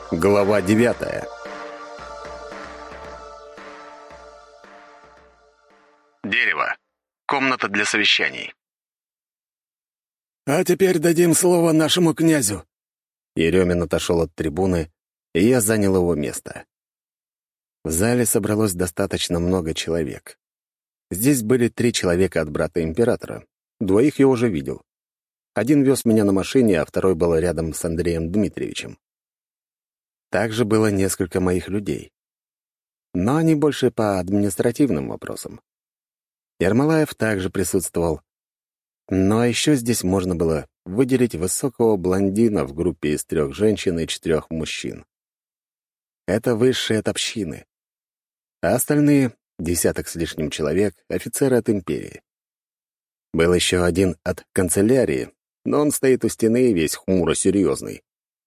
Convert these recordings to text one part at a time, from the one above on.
Глава 9. Дерево. Комната для совещаний. «А теперь дадим слово нашему князю». Еремин отошел от трибуны, и я занял его место. В зале собралось достаточно много человек. Здесь были 3 человека от брата императора. 2 я уже видел. Один вез меня на машине, а второй был рядом с Андреем Дмитриевичем. Также было несколько моих людей. Но они больше по административным вопросам. Ермолаев также присутствовал. Но еще здесь можно было выделить высокого блондина в группе из 3 женщин и 4 мужчин. Это высшие от общины. А остальные, десяток с лишним человек, офицеры от империи. Был еще один от канцелярии, но он стоит у стены весь хмуро-серьезный.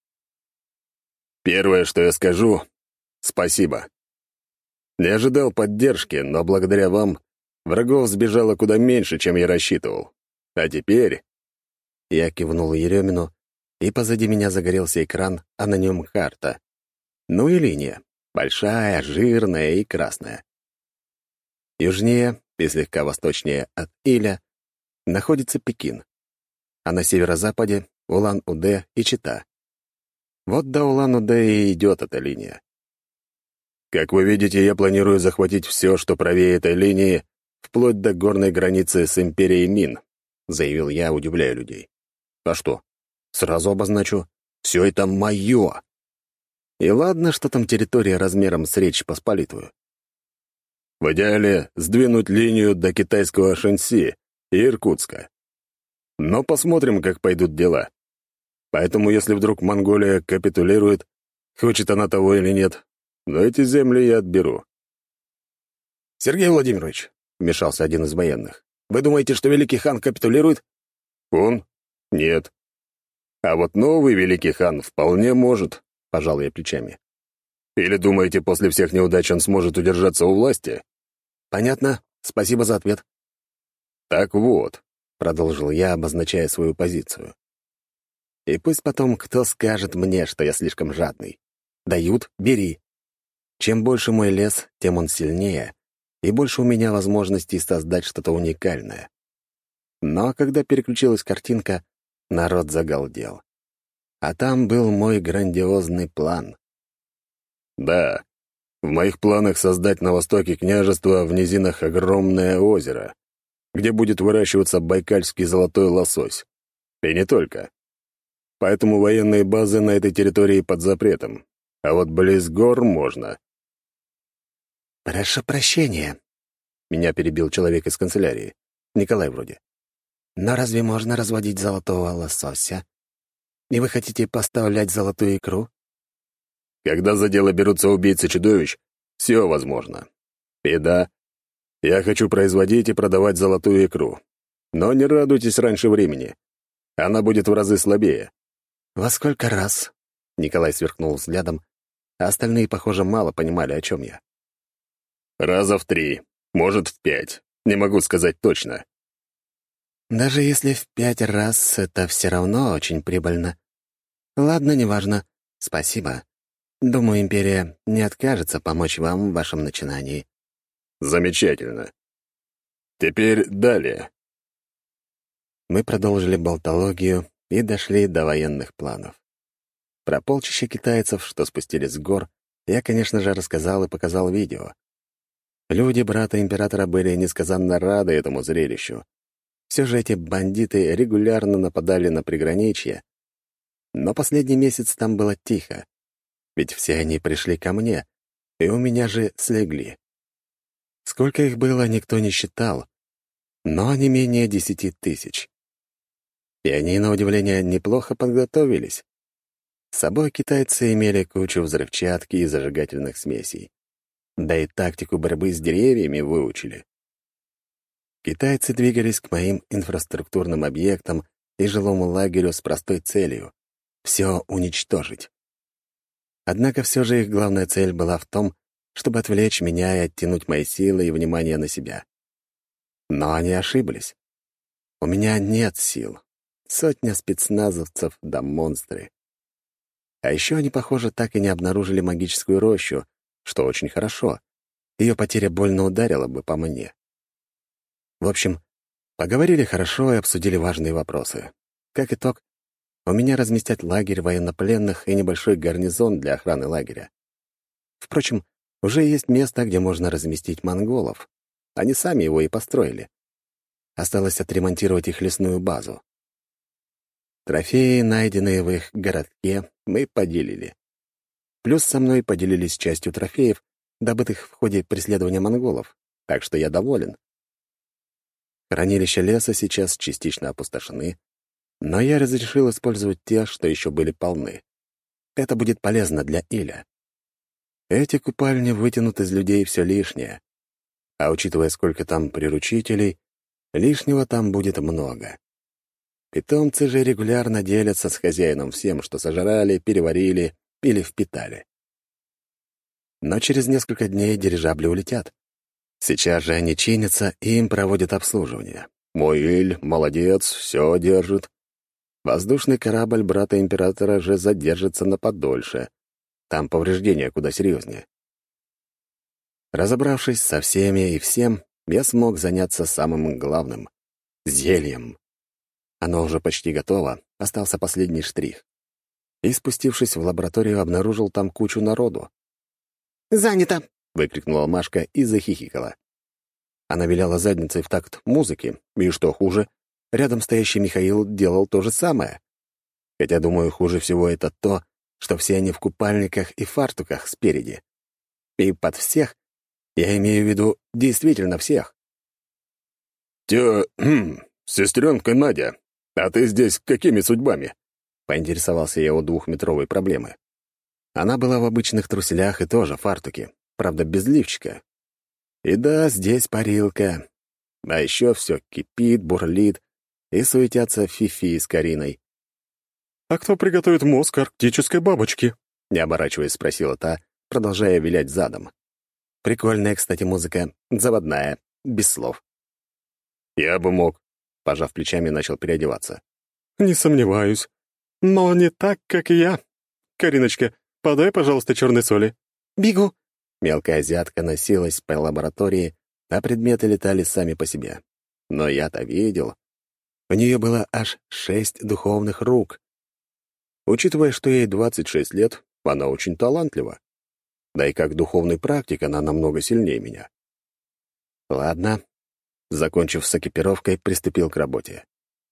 Первое, что я скажу — спасибо. Не ожидал поддержки, но благодаря вам врагов сбежало куда меньше, чем я рассчитывал. А теперь... Я кивнул Еремину, и позади меня загорелся экран, а на нем карта. Ну и линия. Большая, жирная и красная. Южнее и слегка восточнее от Иля находится Пекин, а на северо-западе — Улан-Удэ и Чита. Вот до Улан-Удэ и идет эта линия. Как вы видите, я планирую захватить все, что правее этой линии, вплоть до горной границы с империей Мин, заявил я, удивляя людей. А что? Сразу обозначу. Все это мое. И ладно, что там территория размером с Речь Посполитую. В идеале сдвинуть линию до китайского Шэньси и Иркутска. Но посмотрим, как пойдут дела. Поэтому, если вдруг Монголия капитулирует, хочет она того или нет, но эти земли я отберу. «Сергей Владимирович», — вмешался один из военных, «вы думаете, что великий хан капитулирует?» «Он? Нет. А вот новый великий хан вполне может», — пожал я плечами. «Или думаете, после всех неудач он сможет удержаться у власти?» «Понятно. Спасибо за ответ». «Так вот», — продолжил я, обозначая свою позицию. «И пусть потом кто скажет мне, что я слишком жадный. Дают — бери. Чем больше мой лес, тем он сильнее, и больше у меня возможностей создать что-то уникальное». Но когда переключилась картинка, народ загалдел. А там был мой грандиозный план. Да, в моих планах создать на востоке княжества в низинах огромное озеро, где будет выращиваться байкальский золотой лосось. И не только. Поэтому военные базы на этой территории под запретом. А вот близ гор можно. «Прошу прощения», — меня перебил человек из канцелярии. Николай вроде. «Но разве можно разводить золотого лосося? И вы хотите поставлять золотую икру?» Когда за дело берутся убийцы-чудовищ, все возможно. И да, я хочу производить и продавать золотую икру. Но не радуйтесь раньше времени. Она будет в разы слабее. «Во сколько раз?» — Николай сверкнул взглядом, а остальные, похоже, мало понимали, о чем я. «Раза в 3, может, в 5. Не могу сказать точно». «Даже если в 5 раз, это все равно очень прибыльно. Ладно, неважно. Спасибо. Думаю, империя не откажется помочь вам в вашем начинании». «Замечательно. Теперь далее». Мы продолжили болтологию и дошли до военных планов. Про полчища китайцев, что спустились с гор, я, конечно же, рассказал и показал видео. Люди брата императора были несказанно рады этому зрелищу. Все же эти бандиты регулярно нападали на приграничье. Но последний месяц там было тихо. Ведь все они пришли ко мне, и у меня же слегли. Сколько их было, никто не считал, но не менее 10 000. И они, на удивление, неплохо подготовились. С собой китайцы имели кучу взрывчатки и зажигательных смесей. Да и тактику борьбы с деревьями выучили. Китайцы двигались к моим инфраструктурным объектам и жилому лагерю с простой целью — все уничтожить. Однако все же их главная цель была в том, чтобы отвлечь меня и оттянуть мои силы и внимание на себя. Но они ошиблись. У меня нет сил. Сотня спецназовцев да монстры. А еще они, похоже, так и не обнаружили магическую рощу, что очень хорошо. Ее потеря больно ударила бы по мне. В общем, поговорили хорошо и обсудили важные вопросы. Как итог, у меня разместят лагерь военнопленных и небольшой гарнизон для охраны лагеря. Впрочем, уже есть место, где можно разместить монголов. Они сами его и построили. Осталось отремонтировать их лесную базу. Трофеи, найденные в их городке, мы поделили. Плюс со мной поделились частью трофеев, добытых в ходе преследования монголов, так что я доволен. Хранилища леса сейчас частично опустошены, но я разрешил использовать те, что еще были полны. Это будет полезно для Иля. Эти купальни вытянут из людей все лишнее, а учитывая, сколько там приручителей, лишнего там будет много. Питомцы же регулярно делятся с хозяином всем, что сожрали, переварили или впитали. Но через несколько дней дирижабли улетят. Сейчас же они чинятся, и им проводят обслуживание. Мой Иль молодец, все держит. Воздушный корабль брата императора же задержится на подольше. Там повреждения куда серьезнее. Разобравшись со всеми и всем, я смог заняться самым главным — зельем. Оно уже почти готово, остался последний штрих. И, спустившись в лабораторию, обнаружил там кучу народу. «Занято!» — выкрикнула Машка и захихикала. Она виляла задницей в такт музыки, и, что хуже, рядом стоящий Михаил делал то же самое. Хотя, думаю, хуже всего это то, что все они в купальниках и фартуках спереди. И под всех я имею в виду действительно всех. Сестренка Надя, а ты здесь какими судьбами?» — поинтересовался я у двухметровой проблемы. Она была в обычных труселях и тоже фартуке, правда, без лифчика. И да, здесь парилка. А еще все кипит, бурлит, и суетятся Фифи с Кариной. «А кто приготовит мозг арктической бабочки?» — не оборачиваясь, спросила та, продолжая вилять задом. Прикольная, кстати, музыка, заводная, без слов. «Я бы мог», — пожав плечами, начал переодеваться. «Не сомневаюсь. Но не так, как и я. Кариночка, подай, пожалуйста, черной соли». «Бегу!» Мелкая азиатка носилась по лаборатории, а предметы летали сами по себе. Но я-то видел. У нее было аж 6 духовных рук. Учитывая, что ей 26 лет, она очень талантлива. Да и как духовный практик она намного сильнее меня. Ладно. Закончив с экипировкой, приступил к работе.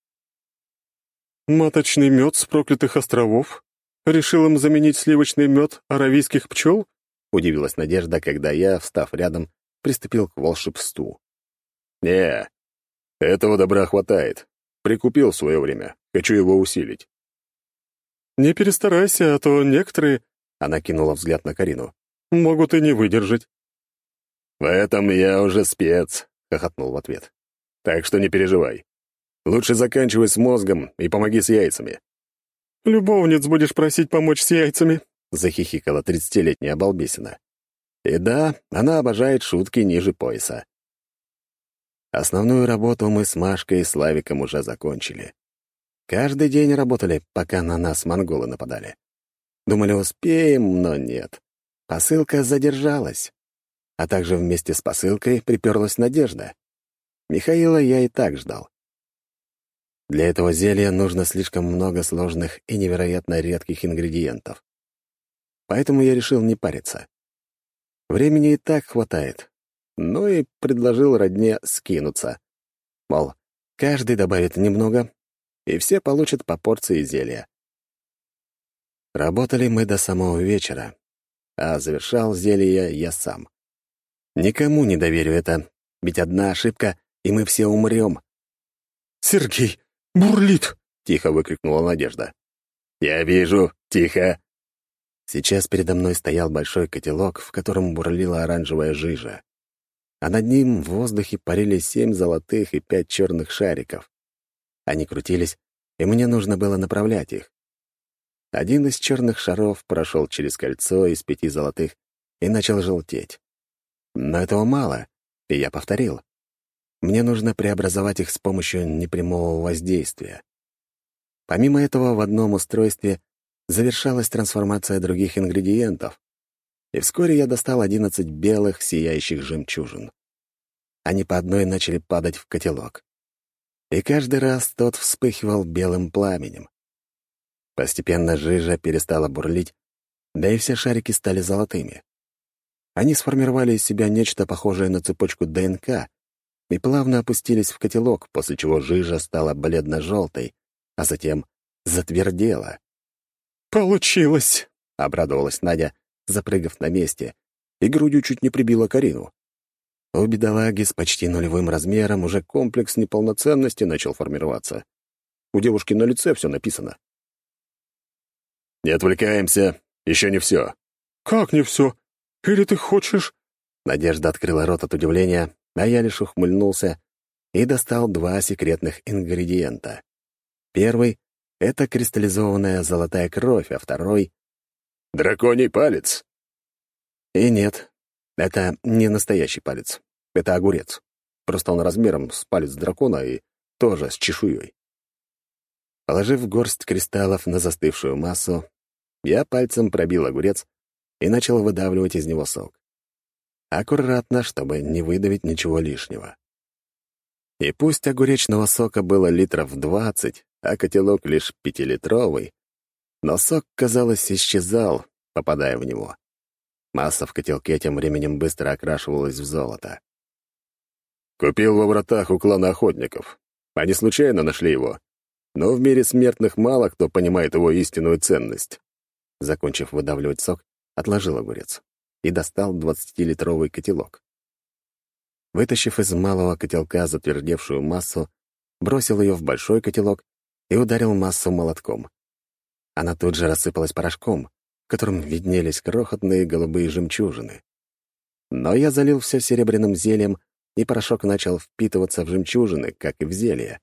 «Маточный мед с проклятых островов? Решил им заменить сливочный мед аравийских пчел?» — удивилась Надежда, когда я, встав рядом, приступил к волшебству. «Не, этого добра хватает. Прикупил в свое время. Хочу его усилить». «Не перестарайся, а то некоторые...» — она кинула взгляд на Карину. «Могут и не выдержать». «В этом я уже спец», — хохотнул в ответ. «Так что не переживай. Лучше заканчивай с мозгом и помоги с яйцами». «Любовниц будешь просить помочь с яйцами?» — захихикала 30-летняя балбесина. И да, она обожает шутки ниже пояса. Основную работу мы с Машкой и Славиком уже закончили. Каждый день работали, пока на нас монголы нападали. Думали, успеем, но нет. Посылка задержалась. А также вместе с посылкой приперлась Надежда. Михаила я и так ждал. Для этого зелья нужно слишком много сложных и невероятно редких ингредиентов. Поэтому я решил не париться. Времени и так хватает. Ну и предложил родне скинуться. Мол, каждый добавит немного, и все получат по порции зелья. Работали мы до самого вечера, а завершал зелье я сам. Никому не доверю это, ведь одна ошибка, и мы все умрем. «Сергей, бурлит!» — тихо выкрикнула Надежда. «Я вижу, тихо!» Сейчас передо мной стоял большой котелок, в котором бурлила оранжевая жижа. А над ним в воздухе парили 7 золотых и 5 черных шариков. Они крутились, и мне нужно было направлять их. Один из черных шаров прошел через кольцо из 5 золотых и начал желтеть. Но этого мало, и я повторил. Мне нужно преобразовать их с помощью непрямого воздействия. Помимо этого, в одном устройстве завершалась трансформация других ингредиентов, и вскоре я достал 11 белых сияющих жемчужин. Они по одной начали падать в котелок. И каждый раз тот вспыхивал белым пламенем. Постепенно жижа перестала бурлить, да и все шарики стали золотыми. Они сформировали из себя нечто похожее на цепочку ДНК и плавно опустились в котелок, после чего жижа стала бледно-желтой, а затем затвердела. «Получилось!» — обрадовалась Надя, запрыгав на месте, и грудью чуть не прибила Карину. У бедолаги с почти нулевым размером уже комплекс неполноценности начал формироваться. У девушки на лице все написано. «Не отвлекаемся, еще не все». «Как не все? Или ты хочешь...» Надежда открыла рот от удивления, а я лишь ухмыльнулся и достал 2 секретных ингредиента. Первый — это кристаллизованная золотая кровь, а второй — драконий палец. И нет, это не настоящий палец. Это огурец. Просто он размером с палец дракона и тоже с чешуей. Положив горсть кристаллов на застывшую массу, я пальцем пробил огурец и начал выдавливать из него сок. Аккуратно, чтобы не выдавить ничего лишнего. И пусть огуречного сока было литров 20, а котелок лишь 5-литровый, но сок, казалось, исчезал, попадая в него. Масса в котелке тем временем быстро окрашивалась в золото. Купил во вратах у клана охотников. Они случайно нашли его, но в мире смертных мало кто понимает его истинную ценность. Закончив выдавливать сок, отложил огурец и достал 20-литровый котелок. Вытащив из малого котелка затвердевшую массу, бросил ее в большой котелок и ударил массу молотком. Она тут же рассыпалась порошком, в котором виднелись крохотные голубые жемчужины. Но я залил все серебряным зельем, и порошок начал впитываться в жемчужины, как и в зелье.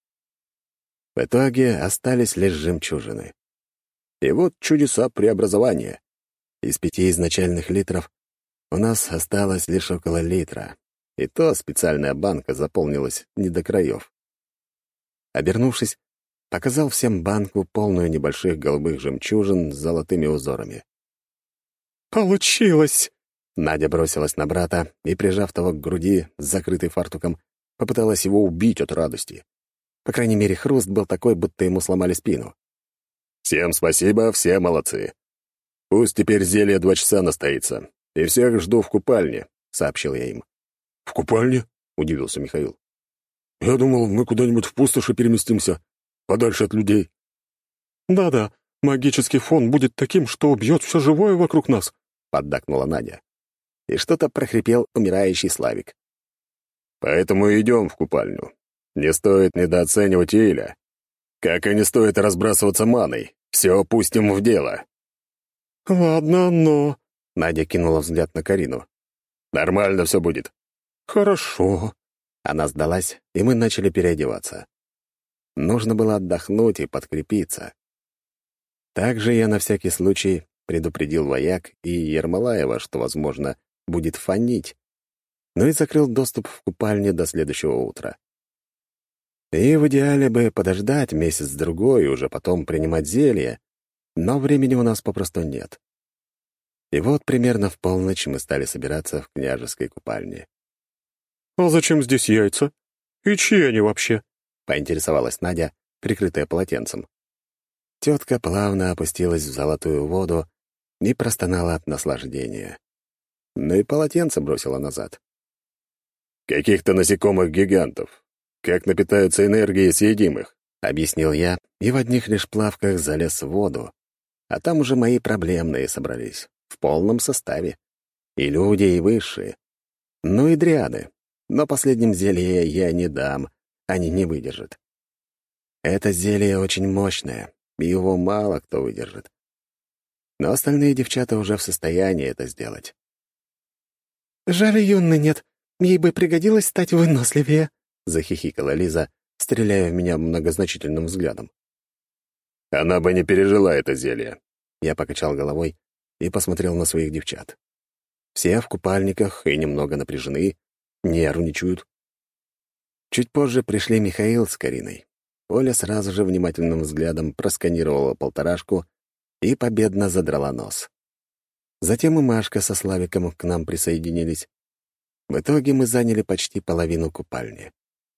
В итоге остались лишь жемчужины. И вот чудеса преобразования. Из 5 изначальных литров у нас осталось лишь около литра, и то специальная банка заполнилась не до краев. Обернувшись, показал всем банку, полную небольших голубых жемчужин с золотыми узорами. «Получилось!» Надя бросилась на брата и, прижав того к груди с закрытой фартуком, попыталась его убить от радости. По крайней мере, хруст был такой, будто ему сломали спину. «Всем спасибо, все молодцы. Пусть теперь зелье 2 часа настоится, и всех жду в купальне», — сообщил я им. «В купальне?» — удивился Михаил. «Я думал, мы куда-нибудь в пустоши переместимся, подальше от людей». «Да-да, магический фон будет таким, что убьет все живое вокруг нас», — поддакнула Надя. И что-то прохрипел умирающий Славик. «Поэтому идем в купальню. Не стоит недооценивать Иля. Как и не стоит разбрасываться маной. Все пустим в дело». «Ладно, но...» — Надя кинула взгляд на Карину. «Нормально все будет». «Хорошо». Она сдалась, и мы начали переодеваться. Нужно было отдохнуть и подкрепиться. Также я на всякий случай предупредил вояк и Ермолаева, что, возможно, будет фонить, но и закрыл доступ в купальню до следующего утра. И в идеале бы подождать месяц-другой и уже потом принимать зелье, но времени у нас попросту нет. И вот примерно в полночь мы стали собираться в княжеской купальне. «А зачем здесь яйца? И чьи они вообще?» — поинтересовалась Надя, прикрытая полотенцем. Тетка плавно опустилась в золотую воду и простонала от наслаждения. Ну и полотенце бросила назад. «Каких-то насекомых-гигантов. Как напитаются энергией, съедим их», — объяснил я, и в одних лишь плавках залез в воду. А там уже мои проблемные собрались, в полном составе. И люди, и высшие. Ну и дриады. Но последним зелье я не дам, они не выдержат. Это зелье очень мощное, и его мало кто выдержит. Но остальные девчата уже в состоянии это сделать. «Жаль, Юнны нет. Ей бы пригодилось стать выносливее», — захихикала Лиза, стреляя в меня многозначительным взглядом. «Она бы не пережила это зелье». Я покачал головой и посмотрел на своих девчат. Все в купальниках и немного напряжены, нервничают. Чуть позже пришли Михаил с Кариной. Оля сразу же внимательным взглядом просканировала полторашку и победно задрала нос. Затем и Машка со Славиком к нам присоединились. В итоге мы заняли почти половину купальни.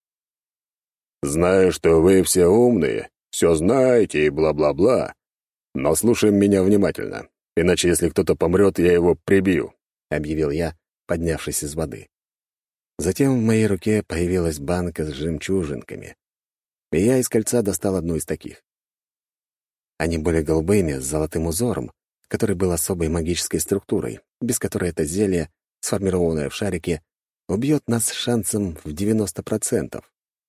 «Знаю, что вы все умные, все знаете и бла-бла-бла, но слушаем меня внимательно, иначе если кто-то помрет, я его прибью», — объявил я, поднявшись из воды. Затем в моей руке появилась банка с жемчужинками, и я из кольца достал одну из таких. Они были голубыми, с золотым узором, который был особой магической структурой, без которой это зелье, сформированное в шарике, убьет нас с шансом в 90%.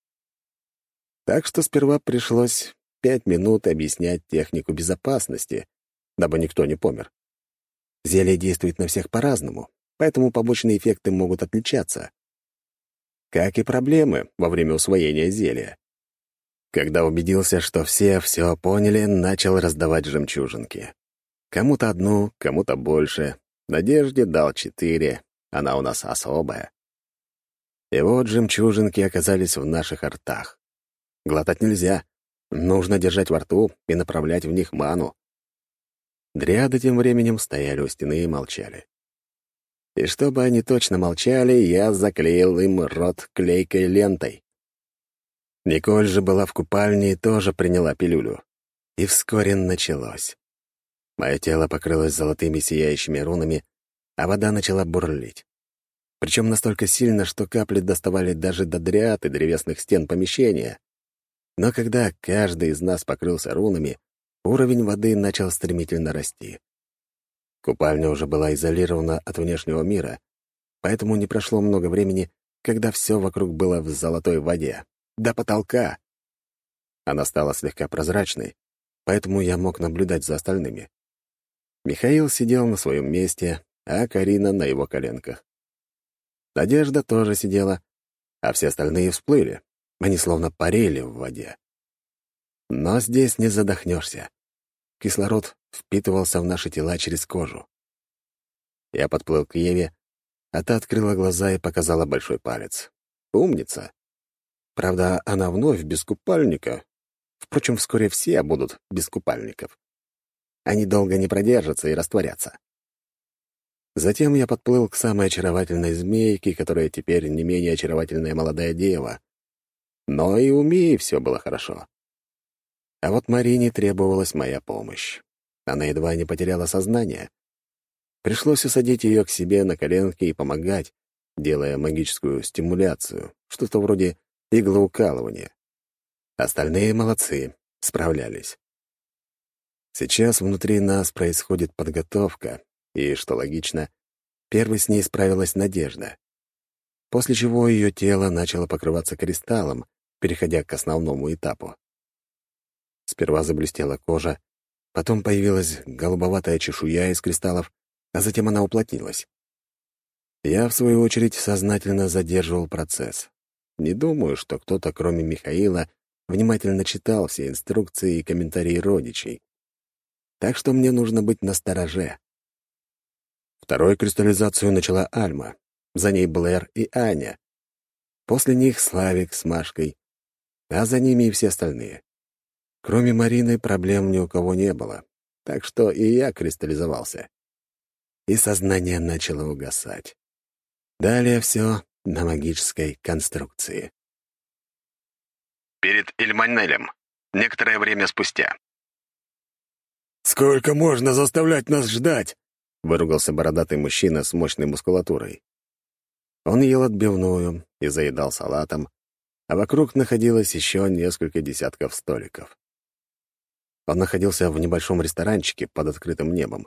Так что сперва пришлось 5 минут объяснять технику безопасности, дабы никто не помер. Зелье действует на всех по-разному, поэтому побочные эффекты могут отличаться. Как и проблемы во время усвоения зелья. Когда убедился, что все поняли, начал раздавать жемчужинки. Кому-то одну, кому-то больше. Надежде дал 4, она у нас особая. И вот жемчужинки оказались в наших ртах. Глотать нельзя, нужно держать во рту и направлять в них ману. Дриады тем временем стояли у стены и молчали. И чтобы они точно молчали, я заклеил им рот клейкой лентой. Николь же была в купальне и тоже приняла пилюлю. И вскоре началось. Мое тело покрылось золотыми сияющими рунами, а вода начала бурлить. Причем настолько сильно, что капли доставали даже до дриад и древесных стен помещения. Но когда каждый из нас покрылся рунами, уровень воды начал стремительно расти. Купальня уже была изолирована от внешнего мира, поэтому не прошло много времени, когда все вокруг было в золотой воде. До потолка! Она стала слегка прозрачной, поэтому я мог наблюдать за остальными. Михаил сидел на своем месте, а Карина на его коленках. Надежда тоже сидела, а все остальные всплыли. Они словно парили в воде. Но здесь не задохнешься. Кислород впитывался в наши тела через кожу. Я подплыл к Еве, а та открыла глаза и показала большой палец. Умница. Правда, она вновь без купальника. Впрочем, вскоре все будут без купальников. Они долго не продержатся и растворятся. Затем я подплыл к самой очаровательной змейке, которая теперь не менее очаровательная молодая дева. Но и у Мии все было хорошо. А вот Марине требовалась моя помощь. Она едва не потеряла сознание. Пришлось усадить ее к себе на коленки и помогать, делая магическую стимуляцию, что-то вроде иглоукалывания. Остальные молодцы, справлялись. Сейчас внутри нас происходит подготовка, и, что логично, первой с ней справилась Надежда. После чего ее тело начало покрываться кристаллом, переходя к основному этапу. Сперва заблестела кожа, потом появилась голубоватая чешуя из кристаллов, а затем она уплотнилась. Я, в свою очередь, сознательно задерживал процесс. Не думаю, что кто-то, кроме Михаила, внимательно читал все инструкции и комментарии родичей. Так что мне нужно быть настороже. Второй кристаллизацию начала Альма, за ней Блэр и Аня. После них Славик с Машкой, а за ними и все остальные. Кроме Марины проблем ни у кого не было, так что и я кристаллизовался. И сознание начало угасать. Далее все на магической конструкции. Перед Ильманелем. Некоторое время спустя. «Сколько можно заставлять нас ждать?» — выругался бородатый мужчина с мощной мускулатурой. Он ел отбивную и заедал салатом, а вокруг находилось еще несколько десятков столиков. Он находился в небольшом ресторанчике под открытым небом.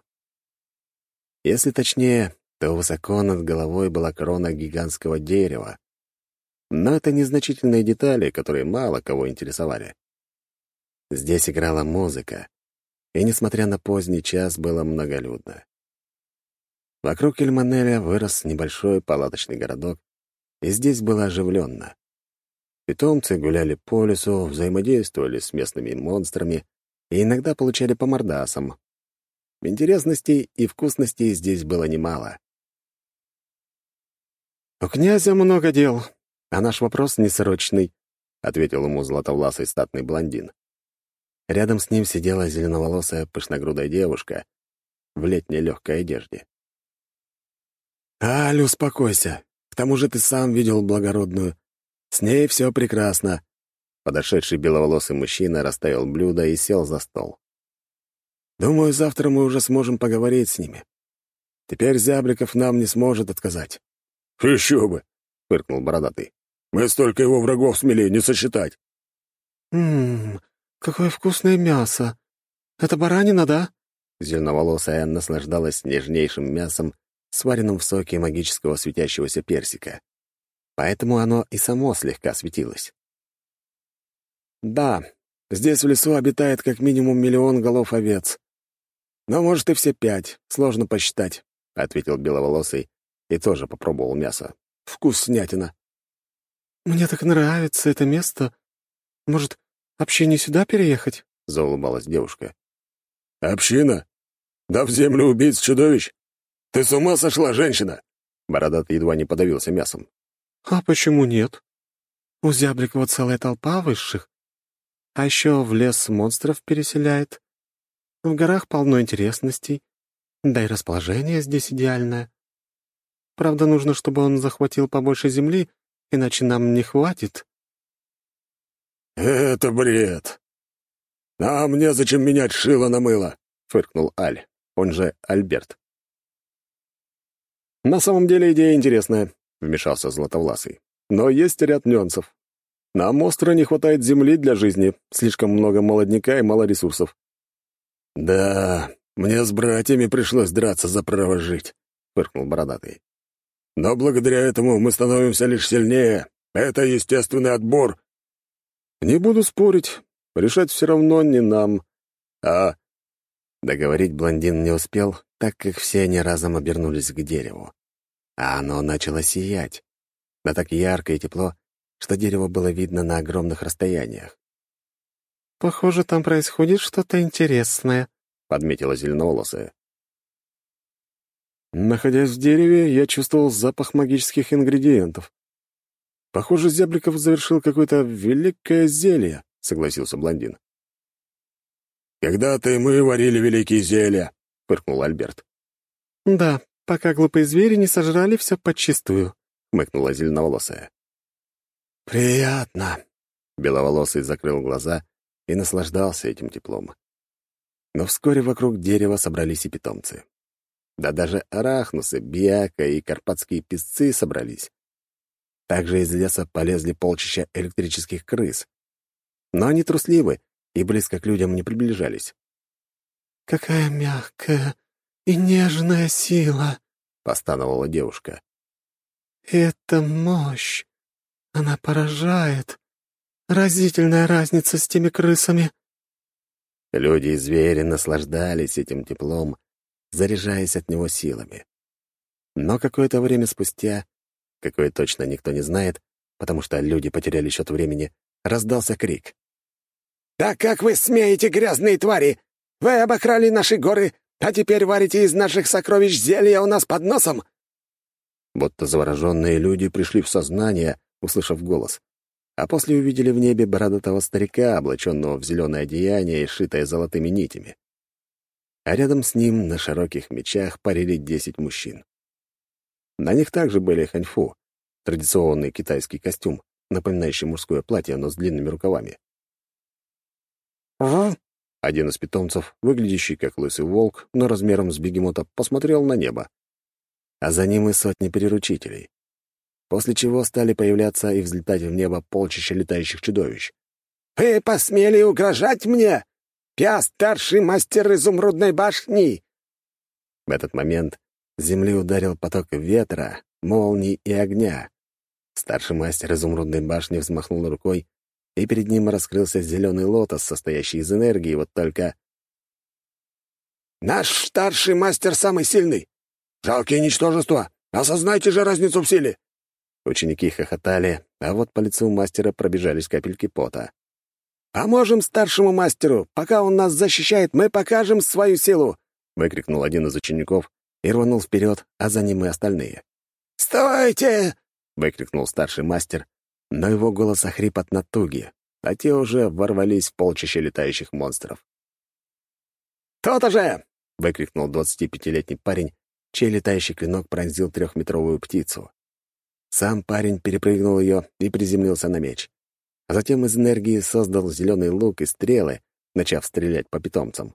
Если точнее, то высоко над головой была крона гигантского дерева. Но это незначительные детали, которые мало кого интересовали. Здесь играла музыка, и, несмотря на поздний час, было многолюдно. Вокруг Ильманеля вырос небольшой палаточный городок, и здесь было оживленно. Питомцы гуляли по лесу, взаимодействовали с местными монстрами и иногда получали по мордасам. Интересностей и вкусностей здесь было немало. «У князя много дел, а наш вопрос несрочный», — ответил ему златовласый статный блондин. Рядом с ним сидела зеленоволосая пышногрудая девушка в летней легкой одежде. «Аль, успокойся. К тому же ты сам видел благородную. С ней все прекрасно». Подошедший беловолосый мужчина расставил блюдо и сел за стол. «Думаю, завтра мы уже сможем поговорить с ними. Теперь Зябликов нам не сможет отказать». «Еще бы!» — фыркнул бородатый. «Мы столько его врагов смели не сосчитать». Какое вкусное мясо. Это баранина, да?» Зеленоволосая наслаждалась нежнейшим мясом, сваренным в соке магического светящегося персика. Поэтому оно и само слегка светилось. «Да, здесь в лесу обитает как минимум 1 000 000 голов овец. Но, может, и все 5, сложно посчитать», — ответил беловолосый и тоже попробовал мясо. «Вкуснятина». «Мне так нравится это место. Может, общине сюда переехать?» — заулыбалась девушка. «Община? Да в землю убийц чудовищ? Ты с ума сошла, женщина?» Бородатый едва не подавился мясом. «А почему нет? У Зябликова целая толпа высших. А еще в лес монстров переселяет. В горах полно интересностей. Да и расположение здесь идеальное. Правда, нужно, чтобы он захватил побольше земли, иначе нам не хватит». «Это бред. Нам незачем менять шило на мыло», — фыркнул Аль, он же Альберт. «На самом деле идея интересная», — вмешался Златовласый. «Но есть ряд нюансов. Нам остро не хватает земли для жизни, слишком много молодняка и мало ресурсов». «Да, мне с братьями пришлось драться за право жить», — фыркнул Бородатый. «Но благодаря этому мы становимся лишь сильнее. Это естественный отбор». «Не буду спорить. Решать все равно не нам, а...» Договорить блондин не успел, так как все они разом обернулись к дереву. А оно начало сиять. Да так ярко и тепло, что дерево было видно на огромных расстояниях. «Похоже, там происходит что-то интересное», — подметила зеленоволосая. Находясь в дереве, я чувствовал запах магических ингредиентов. «Похоже, Зябликов завершил какое-то великое зелье», — согласился блондин. «Когда-то и мы варили великие зелья», — фыркнул Альберт. «Да, пока глупые звери не сожрали все подчистую», — хмыкнула зеленоволосая. «Приятно», — беловолосый закрыл глаза и наслаждался этим теплом. Но вскоре вокруг дерева собрались и питомцы. Да даже арахнусы, бьяка и карпатские песцы собрались. Также из леса полезли полчища электрических крыс. Но они трусливы и близко к людям не приближались. «Какая мягкая и нежная сила!» — постановала девушка. «Это мощь! Она поражает! Разительная разница с теми крысами!» Люди и звери наслаждались этим теплом, заряжаясь от него силами. Но какое-то время спустя, какое точно никто не знает, потому что люди потеряли счет времени, раздался крик. «Да как вы смеете, грязные твари! Вы обокрали наши горы, а теперь варите из наших сокровищ зелья у нас под носом!» Будто завороженные люди пришли в сознание, услышав голос, а после увидели в небе бородатого старика, облаченного в зеленое одеяние и шитое золотыми нитями. А рядом с ним на широких мечах парили 10 мужчин. На них также были ханьфу, традиционный китайский костюм, напоминающий мужское платье, но с длинными рукавами. Один из питомцев, выглядящий как лысый волк, но размером с бегемота, посмотрел на небо. А за ним и сотни приручителей. После чего стали появляться и взлетать в небо полчища летающих чудовищ. «Вы посмели угрожать мне? Я старший мастер изумрудной башни!» В этот момент с земли ударил поток ветра, молний и огня. Старший мастер изумрудной башни взмахнул рукой, и перед ним раскрылся зеленый лотос, состоящий из энергии, вот только... «Наш старший мастер самый сильный! Жалкие ничтожества! Осознайте же разницу в силе!» Ученики хохотали, а вот по лицу мастера пробежались капельки пота. «Поможем старшему мастеру! Пока он нас защищает, мы покажем свою силу!» — выкрикнул один из учеников и рванул вперед, а за ним и остальные. «Стойте!» — выкрикнул старший мастер, но его голос охрип от натуги, а те уже ворвались в полчище летающих монстров. «То-то же!» — выкрикнул 25-летний парень, чей летающий клинок пронзил 3-метровую птицу. Сам парень перепрыгнул ее и приземлился на меч. А затем из энергии создал зеленый лук и стрелы, начав стрелять по питомцам.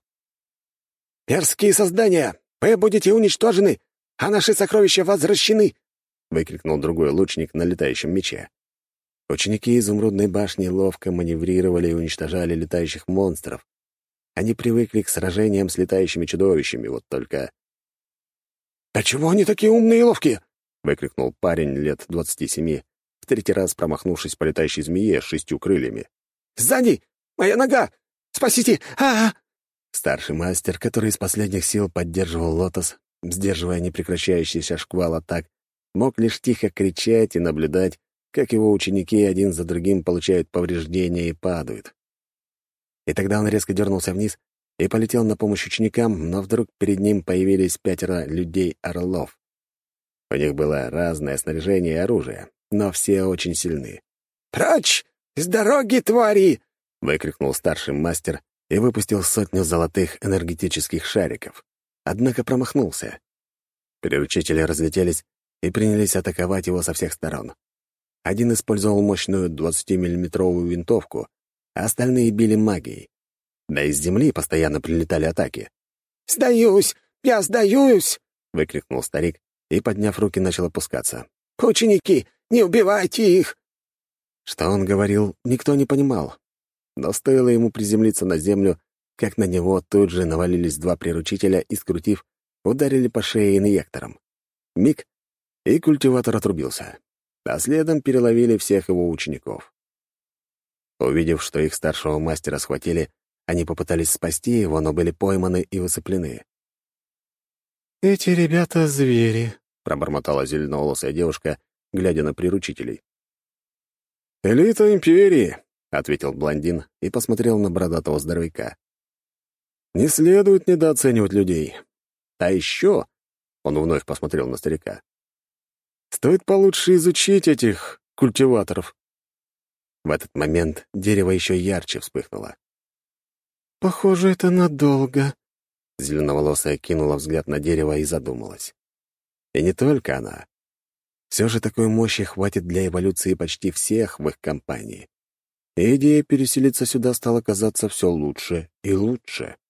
«Мерзкие создания! Вы будете уничтожены, а наши сокровища возвращены!» — выкрикнул другой лучник на летающем мече. Ученики Изумрудной башни ловко маневрировали и уничтожали летающих монстров. Они привыкли к сражениям с летающими чудовищами, вот только... «Почему они такие умные и ловкие?» — выкрикнул парень лет 27, в третий раз промахнувшись по летающей змее с 6 крыльями. «Сзади! Моя нога! Спасите! А-а-а!» Старший мастер, который из последних сил поддерживал лотос, сдерживая непрекращающийся шквал атак, мог лишь тихо кричать и наблюдать, как его ученики один за другим получают повреждения и падают. И тогда он резко дернулся вниз и полетел на помощь ученикам, но вдруг перед ним появились 5 людей-орлов. У них было разное снаряжение и оружие, но все очень сильны. «Прочь! С дороги, твари!» — выкрикнул старший мастер и выпустил 100 золотых энергетических шариков. Однако промахнулся. Приручители разлетелись и принялись атаковать его со всех сторон. Один использовал мощную 20-миллиметровую винтовку, а остальные били магией. Да и с земли постоянно прилетали атаки. «Сдаюсь! Я сдаюсь!» — выкрикнул старик и, подняв руки, начал опускаться. «Ученики, не убивайте их!» Что он говорил, никто не понимал. Но стоило ему приземлиться на землю, как на него тут же навалились 2 приручителя и, скрутив, ударили по шее инъектором. Миг, и культиватор отрубился. А следом переловили всех его учеников. Увидев, что их старшего мастера схватили, они попытались спасти его, но были пойманы и усыплены. «Эти ребята — звери», — пробормотала зеленоволосая девушка, глядя на приручителей. «Элита империи», — ответил блондин и посмотрел на бородатого здоровяка. «Не следует недооценивать людей. А еще...» — он вновь посмотрел на старика. «Стоит получше изучить этих культиваторов». В этот момент дерево еще ярче вспыхнуло. «Похоже, это надолго». Зеленоволосая кинула взгляд на дерево и задумалась. И не только она. Все же такой мощи хватит для эволюции почти всех в их компании. И идея переселиться сюда стала казаться все лучше и лучше.